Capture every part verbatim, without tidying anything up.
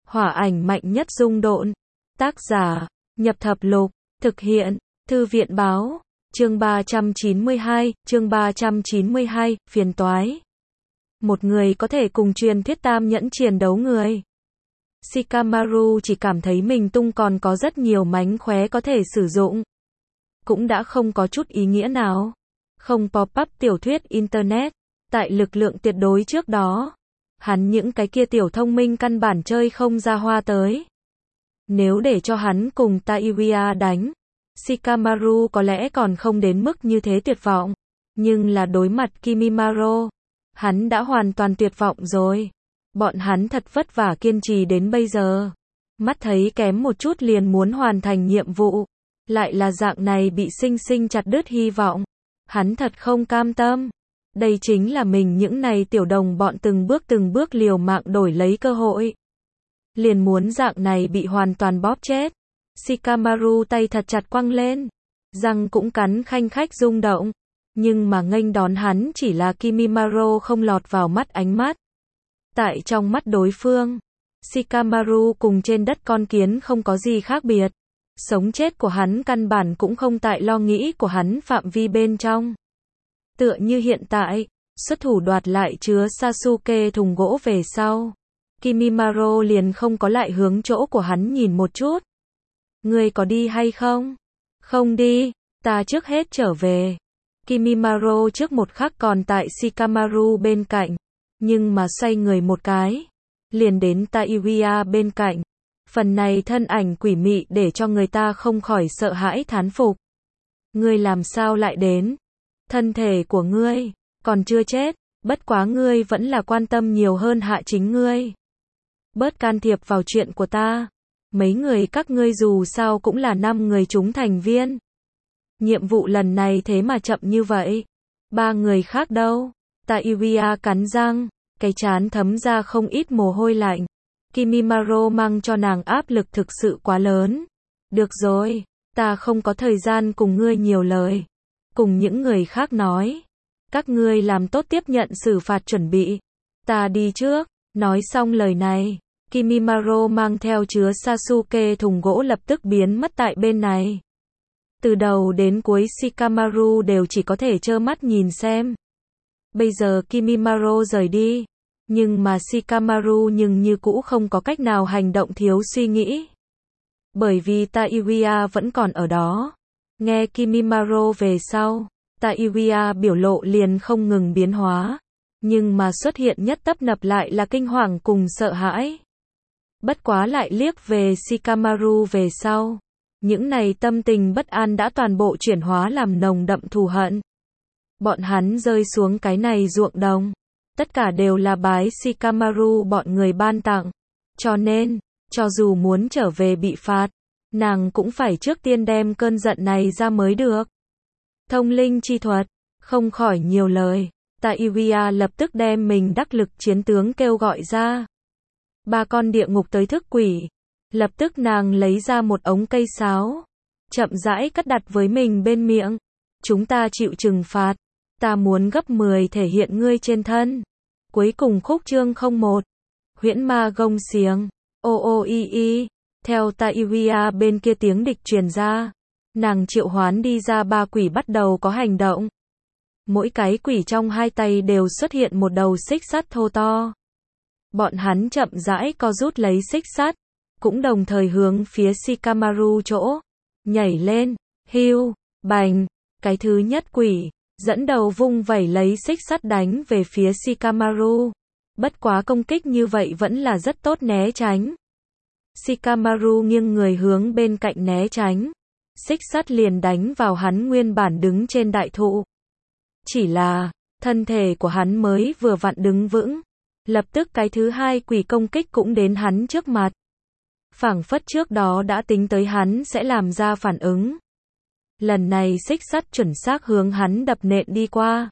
Hỏa ảnh mạnh nhất rung độn. Tác giả, Nhập Thập Lục. Thực hiện, Thư viện Báo. Chương ba trăm chín mươi hai, chương ba trăm chín mươi hai, phiền toái. Một người có thể cùng truyền thuyết tam nhẫn chiến đấu người. Shikamaru chỉ cảm thấy mình tung còn có rất nhiều mánh khóe có thể sử dụng. Cũng đã không có chút ý nghĩa nào. Không pop-up tiểu thuyết Internet. Tại lực lượng tuyệt đối trước đó. Hắn những cái kia tiểu thông minh căn bản chơi không ra hoa tới. Nếu để cho hắn cùng Taiuya đánh, Shikamaru có lẽ còn không đến mức như thế tuyệt vọng. Nhưng là đối mặt Kimimaro, hắn đã hoàn toàn tuyệt vọng rồi. Bọn hắn thật vất vả kiên trì đến bây giờ. Mắt thấy kém một chút liền muốn hoàn thành nhiệm vụ. Lại là dạng này bị sinh sinh chặt đứt hy vọng. Hắn thật không cam tâm. Đây chính là mình những này tiểu đồng bọn từng bước từng bước liều mạng đổi lấy cơ hội. Liền muốn dạng này bị hoàn toàn bóp chết. Shikamaru tay thật chặt quăng lên. Răng cũng cắn khanh khách rung động. Nhưng mà nghênh đón hắn chỉ là Kimimaro không lọt vào mắt ánh mắt. Tại trong mắt đối phương, Shikamaru cùng trên đất con kiến không có gì khác biệt. Sống chết của hắn căn bản cũng không tại lo nghĩ của hắn phạm vi bên trong. Tựa như hiện tại, xuất thủ đoạt lại chứa Sasuke thùng gỗ về sau. Kimimaro liền không có lại hướng chỗ của hắn nhìn một chút. Ngươi có đi hay không? Không đi, ta trước hết trở về. Kimimaro trước một khắc còn tại Shikamaru bên cạnh. Nhưng mà xoay người một cái. Liền đến Taiuya bên cạnh. Phần này thân ảnh quỷ mị để cho người ta không khỏi sợ hãi thán phục. Ngươi làm sao lại đến? Thân thể của ngươi còn chưa chết, bất quá ngươi vẫn là quan tâm nhiều hơn hạ chính ngươi. Bớt can thiệp vào chuyện của ta. Mấy người các ngươi dù sao cũng là năm người chúng thành viên. Nhiệm vụ lần này thế mà chậm như vậy. Ba người khác đâu? Taiuya cắn răng, cái trán thấm ra không ít mồ hôi lạnh. Kimimaro mang cho nàng áp lực thực sự quá lớn. Được rồi, ta không có thời gian cùng ngươi nhiều lời. Cùng những người khác nói. Các ngươi làm tốt tiếp nhận xử phạt chuẩn bị. Ta đi trước. Nói xong lời này, Kimimaro mang theo chứa Sasuke thùng gỗ lập tức biến mất tại bên này. Từ đầu đến cuối Shikamaru đều chỉ có thể trơ mắt nhìn xem. Bây giờ Kimimaro rời đi. Nhưng mà Shikamaru nhưng như cũ không có cách nào hành động thiếu suy nghĩ. Bởi vì Taiuya vẫn còn ở đó. Nghe Kimimaro về sau, Taiuya biểu lộ liền không ngừng biến hóa. Nhưng mà xuất hiện nhất tấp nập lại là kinh hoàng cùng sợ hãi. Bất quá lại liếc về Shikamaru về sau. Những này tâm tình bất an đã toàn bộ chuyển hóa làm nồng đậm thù hận. Bọn hắn rơi xuống cái này ruộng đồng. Tất cả đều là bái Shikamaru bọn người ban tặng. Cho nên, cho dù muốn trở về bị phạt, nàng cũng phải trước tiên đem cơn giận này ra mới được. Thông linh chi thuật, không khỏi nhiều lời. Taiuya lập tức đem mình đắc lực chiến tướng kêu gọi ra. Ba con địa ngục tới thức quỷ. Lập tức nàng lấy ra một ống cây sáo. Chậm rãi cắt đặt với mình bên miệng. Chúng ta chịu trừng phạt. Ta muốn gấp mười thể hiện ngươi trên thân. Cuối cùng khúc chương không một. Huyễn ma gông xiềng. Ô ô y y. Theo Taiuya bên kia tiếng địch truyền ra. Nàng triệu hoán đi ra ba quỷ bắt đầu có hành động. Mỗi cái quỷ trong hai tay đều xuất hiện một đầu xích sắt thô to. Bọn hắn chậm rãi co rút lấy xích sắt. Cũng đồng thời hướng phía Shikamaru chỗ. Nhảy lên. Hiu. Bành. Cái thứ nhất quỷ. Dẫn đầu vung vẩy lấy xích sắt đánh về phía Shikamaru. Bất quá công kích như vậy vẫn là rất tốt né tránh. Shikamaru nghiêng người hướng bên cạnh né tránh. Xích sắt liền đánh vào hắn nguyên bản đứng trên đại thụ. Chỉ là, thân thể của hắn mới vừa vặn đứng vững. Lập tức cái thứ hai quỷ công kích cũng đến hắn trước mặt. Phảng phất trước đó đã tính tới hắn sẽ làm ra phản ứng. Lần này xích sắt chuẩn xác hướng hắn đập nện đi qua.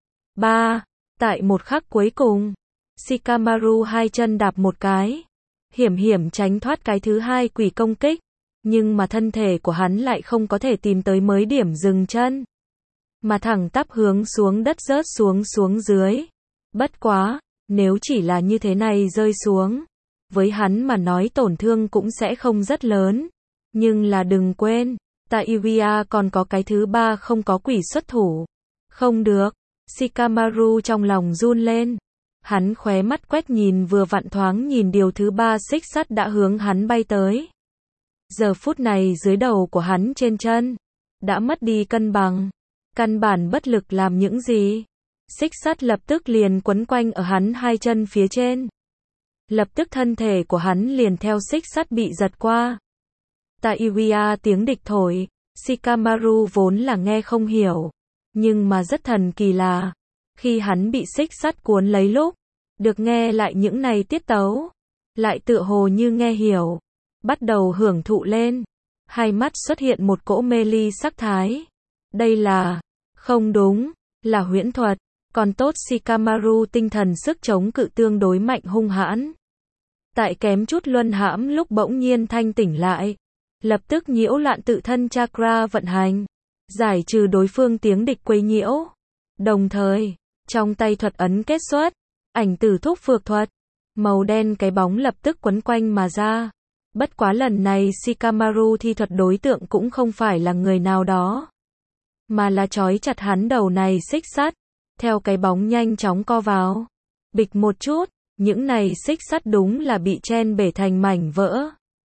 Ba. Tại một khắc cuối cùng, Shikamaru hai chân đạp một cái. Hiểm hiểm tránh thoát cái thứ hai quỷ công kích. Nhưng mà thân thể của hắn lại không có thể tìm tới mới điểm dừng chân. Mà thẳng tắp hướng xuống đất rớt xuống xuống dưới. Bất quá, nếu chỉ là như thế này rơi xuống. với hắn mà nói tổn thương cũng sẽ không rất lớn. Nhưng là đừng quên, Taira còn có cái thứ ba không có quỷ xuất thủ. Không được, Shikamaru trong lòng run lên. Hắn khóe mắt quét nhìn vừa vặn thoáng nhìn điều thứ ba xích sắt đã hướng hắn bay tới. Giờ phút này dưới đầu của hắn trên chân, đã mất đi cân bằng, căn bản bất lực làm những gì. Xích sắt lập tức liền quấn quanh ở hắn hai chân phía trên. Lập tức thân thể của hắn liền theo xích sắt bị giật qua. Taira tiếng địch thổi, Shikamaru vốn là nghe không hiểu. Nhưng mà rất thần kỳ là, khi hắn bị xích sắt cuốn lấy lúc, được nghe lại những này tiết tấu, lại tựa hồ như nghe hiểu, bắt đầu hưởng thụ lên. Hai mắt xuất hiện một cỗ mê ly sắc thái. Đây là, không đúng, là huyễn thuật. Còn tốt Shikamaru tinh thần sức chống cự tương đối mạnh hung hãn. Tại kém chút luân hãm lúc bỗng nhiên thanh tỉnh lại. Lập tức nhiễu loạn tự thân chakra vận hành. Giải trừ đối phương tiếng địch quấy nhiễu. Đồng thời, trong tay thuật ấn kết xuất, ảnh tử thúc phược thuật. Màu đen cái bóng lập tức quấn quanh mà ra. Bất quá lần này Shikamaru thi thuật đối tượng cũng không phải là người nào đó. Mà là trói chặt hắn đầu này xích sắt. Theo cái bóng nhanh chóng co vào. Bịch một chút, những này xích sắt đúng là bị chen bể thành mảnh vỡ.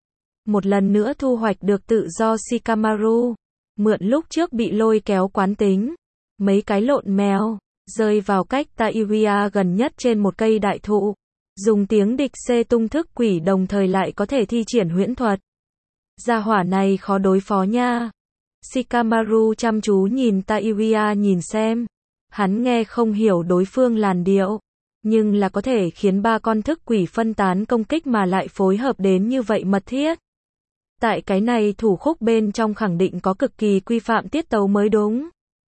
Một lần nữa thu hoạch được tự do Shikamaru. Mượn lúc trước bị lôi kéo quán tính. Mấy cái lộn mèo, rơi vào cách Taira gần nhất trên một cây đại thụ. Dùng tiếng địch xê tung thức quỷ đồng thời lại có thể thi triển huyễn thuật. Gia hỏa này khó đối phó nha. Shikamaru chăm chú nhìn Taira nhìn xem. Hắn nghe không hiểu đối phương làn điệu. Nhưng là có thể khiến ba con thức quỷ phân tán công kích mà lại phối hợp đến như vậy mật thiết. Tại cái này thủ khúc bên trong khẳng định có cực kỳ quy phạm tiết tấu mới đúng.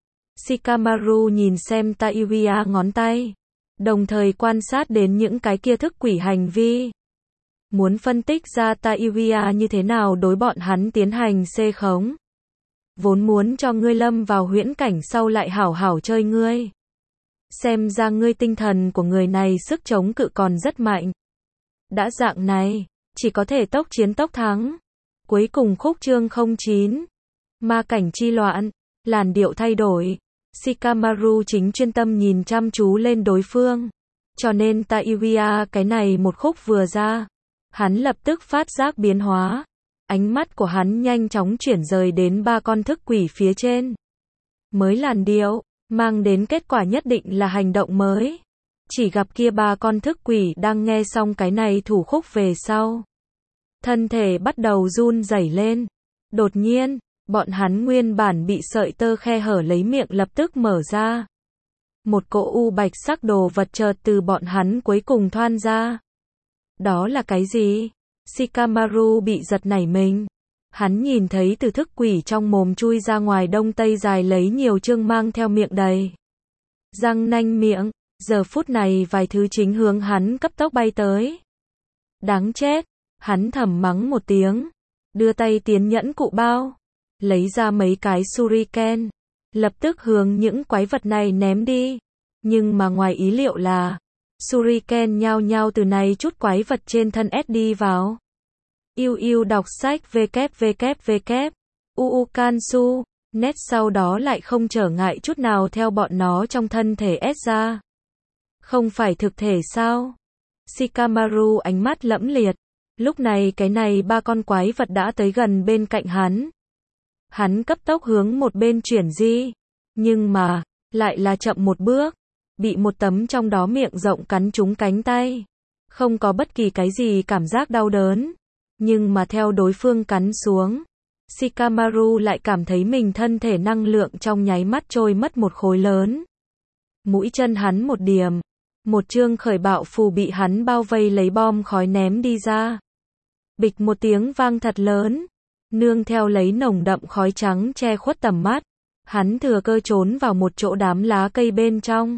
Shikamaru nhìn xem Taira ngón tay. Đồng thời quan sát đến những cái kia thức quỷ hành vi. Muốn phân tích ra Taira như thế nào đối bọn hắn tiến hành xê khống. Vốn muốn cho ngươi lâm vào huyễn cảnh sau lại hảo hảo chơi ngươi. Xem ra ngươi tinh thần của người này sức chống cự còn rất mạnh. Đã dạng này, chỉ có thể tốc chiến tốc thắng. Cuối cùng khúc chương không chín. Ma cảnh chi loạn, làn điệu thay đổi. Shikamaru chính chuyên tâm nhìn chăm chú lên đối phương. Cho nên Taira cái này một khúc vừa ra. Hắn lập tức phát giác biến hóa. Ánh mắt của hắn nhanh chóng chuyển rời đến ba con thức quỷ phía trên. Mới làn điệu, mang đến kết quả nhất định là hành động mới. Chỉ gặp kia ba con thức quỷ đang nghe xong cái này thủ khúc về sau. Thân thể bắt đầu run rẩy lên. Đột nhiên, bọn hắn nguyên bản bị sợi tơ khe hở lấy miệng lập tức mở ra. Một cỗ u bạch sắc đồ vật chợt từ bọn hắn cuối cùng thoan ra. Đó là cái gì? Shikamaru bị giật nảy mình. Hắn nhìn thấy từ thức quỷ trong mồm chui ra ngoài đông tây dài lấy nhiều chương mang theo miệng đầy. Răng nanh miệng, giờ phút này vài thứ chính hướng hắn cấp tốc bay tới. Đáng chết, hắn thầm mắng một tiếng. Đưa tay tiến nhẫn cụ bao. Lấy ra mấy cái shuriken. Lập tức hướng những quái vật này ném đi. Nhưng mà ngoài ý liệu là shuriken nhao nhao từ này chút quái vật trên thân ép đi vào. Yêu yêu đọc sách www. Uukansu. Net sau đó lại không trở ngại chút nào theo bọn nó trong thân thể ép ra. Không phải thực thể sao? Shikamaru ánh mắt lẫm liệt. Lúc này cái này ba con quái vật đã tới gần bên cạnh hắn. Hắn cấp tốc hướng một bên chuyển di. Nhưng mà, lại là chậm một bước. Bị một tấm trong đó miệng rộng cắn trúng cánh tay. Không có bất kỳ cái gì cảm giác đau đớn. Nhưng mà theo đối phương cắn xuống, Shikamaru lại cảm thấy mình thân thể năng lượng trong nháy mắt trôi mất một khối lớn. Mũi chân hắn một điểm. Một chương khởi bạo phù bị hắn bao vây lấy bom khói ném đi ra. Bịch một tiếng vang thật lớn. Nương theo lấy nồng đậm khói trắng che khuất tầm mắt. Hắn thừa cơ trốn vào một chỗ đám lá cây bên trong.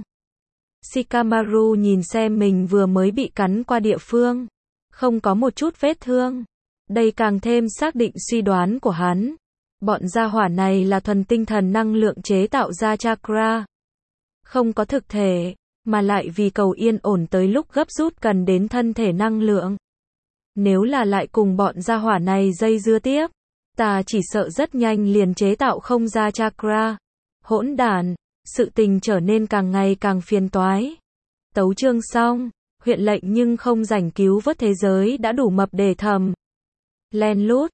Shikamaru nhìn xem mình vừa mới bị cắn qua địa phương. Không có một chút vết thương. Đây càng thêm xác định suy đoán của hắn. Bọn gia hỏa này là thuần tinh thần năng lượng chế tạo ra chakra. Không có thực thể, mà lại vì cầu yên ổn tới lúc gấp rút cần đến thân thể năng lượng. Nếu là lại cùng bọn gia hỏa này dây dưa tiếp, ta chỉ sợ rất nhanh liền chế tạo không ra chakra. Hỗn đản, sự tình trở nên càng ngày càng phiền toái. Tấu chương xong, huyện lệnh nhưng không rảnh cứu vớt thế giới đã đủ mập để thầm. Len lút,